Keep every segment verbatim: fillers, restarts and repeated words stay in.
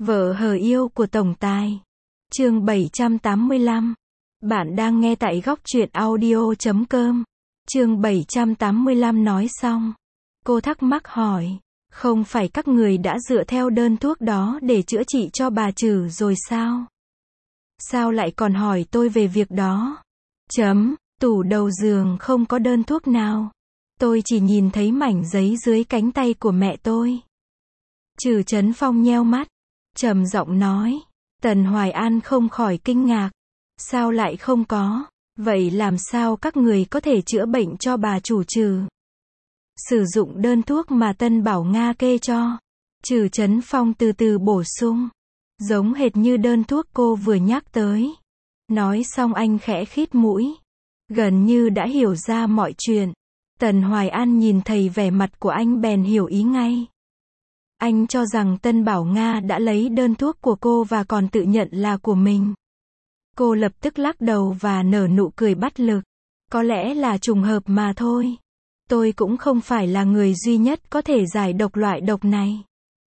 Vợ hờ yêu của tổng tài. Chương bảy trăm tám mươi lăm. Bạn đang nghe tại góc truyện audio chấm com. Chương bảy trăm tám mươi lăm nói xong. Cô thắc mắc hỏi, không phải các người đã dựa theo đơn thuốc đó để chữa trị cho bà Trử rồi sao? Sao lại còn hỏi tôi về việc đó? Chấm, tủ đầu giường không có đơn thuốc nào. Tôi chỉ nhìn thấy mảnh giấy dưới cánh tay của mẹ tôi. Trử Trấn Phong nheo mắt, trầm giọng nói. Tần Hoài An không khỏi kinh ngạc. Sao lại không có? Vậy làm sao các người có thể chữa bệnh cho bà chủ Trử? Sử dụng đơn thuốc mà Tân Bảo Nga kê cho. Trử Trấn Phong từ từ bổ sung. Giống hệt như đơn thuốc cô vừa nhắc tới. Nói xong anh khẽ khít mũi. Gần như đã hiểu ra mọi chuyện. Tần Hoài An nhìn thấy vẻ mặt của anh bèn hiểu ý ngay. Anh cho rằng Tân Bảo Nga đã lấy đơn thuốc của cô và còn tự nhận là của mình. Cô lập tức lắc đầu và nở nụ cười bắt lực. Có lẽ là trùng hợp mà thôi. Tôi cũng không phải là người duy nhất có thể giải độc loại độc này.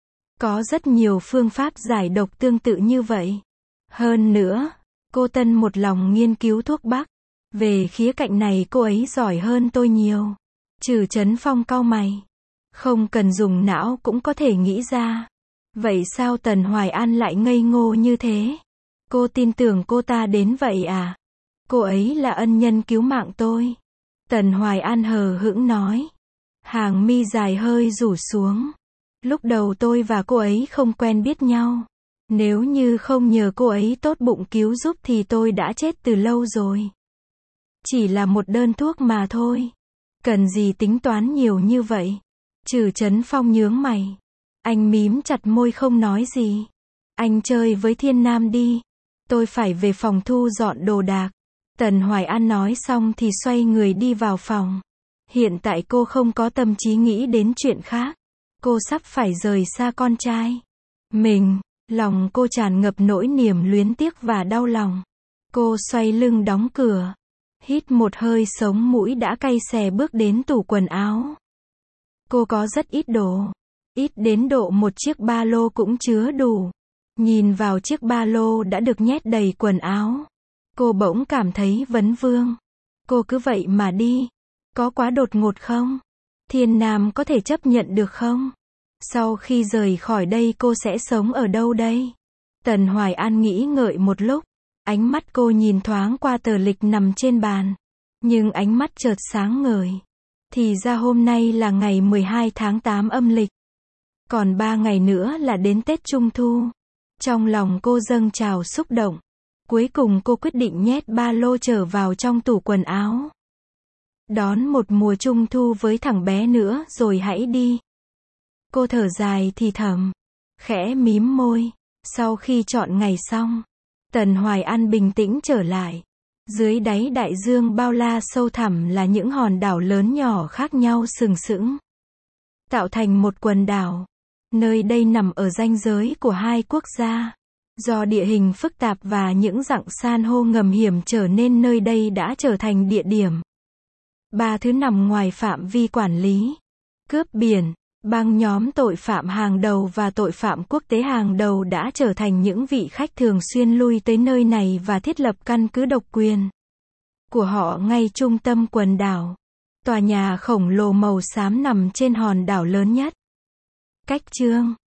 Có rất nhiều phương pháp giải độc tương tự như vậy. Hơn nữa, cô Tân một lòng nghiên cứu thuốc bắc. Về khía cạnh này cô ấy giỏi hơn tôi nhiều. Trử Trấn Phong cau mày. Không cần dùng não cũng có thể nghĩ ra. Vậy sao Tần Hoài An lại ngây ngô như thế? Cô tin tưởng cô ta đến vậy à? Cô ấy là ân nhân cứu mạng tôi. Tần Hoài An hờ hững nói. Hàng mi dài hơi rủ xuống. Lúc đầu tôi và cô ấy không quen biết nhau. Nếu như không nhờ cô ấy tốt bụng cứu giúp thì tôi đã chết từ lâu rồi. Chỉ là một đơn thuốc mà thôi. Cần gì tính toán nhiều như vậy? Trử Trấn Phong nhướng mày. Anh mím chặt môi không nói gì. Anh chơi với Thiên Nam đi. Tôi phải về phòng thu dọn đồ đạc. Tần Hoài An nói xong thì xoay người đi vào phòng. Hiện tại cô không có tâm trí nghĩ đến chuyện khác. Cô sắp phải rời xa con trai mình. Lòng cô tràn ngập nỗi niềm luyến tiếc và đau lòng. Cô xoay lưng đóng cửa. Hít một hơi sống mũi đã cay xè bước đến tủ quần áo. Cô có rất ít đồ. Ít đến độ một chiếc ba lô cũng chứa đủ. Nhìn vào chiếc ba lô đã được nhét đầy quần áo. Cô bỗng cảm thấy vấn vương. Cô cứ vậy mà đi. Có quá đột ngột không? Thiên Nam có thể chấp nhận được không? Sau khi rời khỏi đây cô sẽ sống ở đâu đây? Tần Hoài An nghĩ ngợi một lúc. Ánh mắt cô nhìn thoáng qua tờ lịch nằm trên bàn. Nhưng ánh mắt chợt sáng ngời. Thì ra hôm nay là ngày mười hai tháng tám âm lịch. Còn ba ngày nữa là đến Tết Trung Thu. Trong lòng cô dâng trào xúc động. Cuối cùng cô quyết định nhét ba lô trở vào trong tủ quần áo. Đón một mùa Trung Thu với thằng bé nữa rồi hãy đi. Cô thở dài thì thầm. Khẽ mím môi. Sau khi chọn ngày xong. Tần Hoài An bình tĩnh trở lại. Dưới đáy đại dương bao la sâu thẳm là những hòn đảo lớn nhỏ khác nhau sừng sững. Tạo thành một quần đảo. Nơi đây nằm ở ranh giới của hai quốc gia. Do địa hình phức tạp và những dặng san hô ngầm hiểm trở nên nơi đây đã trở thành địa điểm. Ba thứ nằm ngoài phạm vi quản lý. Cướp biển, băng nhóm tội phạm hàng đầu và tội phạm quốc tế hàng đầu đã trở thành những vị khách thường xuyên lui tới nơi này và thiết lập căn cứ độc quyền của họ ngay trung tâm quần đảo. Tòa nhà khổng lồ màu xám nằm trên hòn đảo lớn nhất. Cách chương